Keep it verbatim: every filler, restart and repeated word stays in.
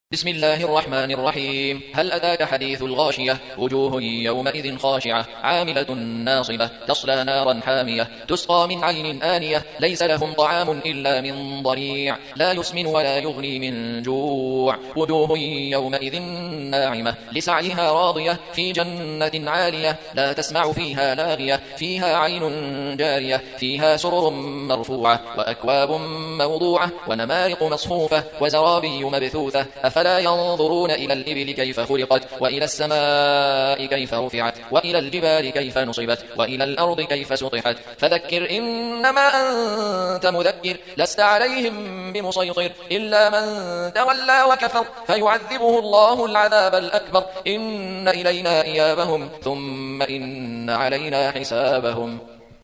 بسم الله الرحمن الرحيم. هل أتاك حديث الغاشية؟ وجوه يومئذ خاشعة عاملة ناصبة تصلى نارا حامية تسقى من عين آنية ليس لهم طعام إلا من ضريع لا يسمن ولا يغني من جوع. وجوه يومئذ ناعمة لسعيها راضية في جنة عالية لا تسمع فيها لاغية فيها عين جارية فيها سرر مرفوعة وأكواب موضوعة ونمارق مصفوفة وزرابي مبثوثة. أفلا ينظرون إلى الإبل كيف خلقت وإلى السماء كيف رفعت وإلى الجبال كيف نصبت وإلى الأرض كيف سطحت. فذكر إنما أنت مذكر لست عليهم بمسيطر إلا من تولى وكفر فيعذبه الله العذاب الأكبر. إن إلينا إيابهم ثم إن علينا حسابهم.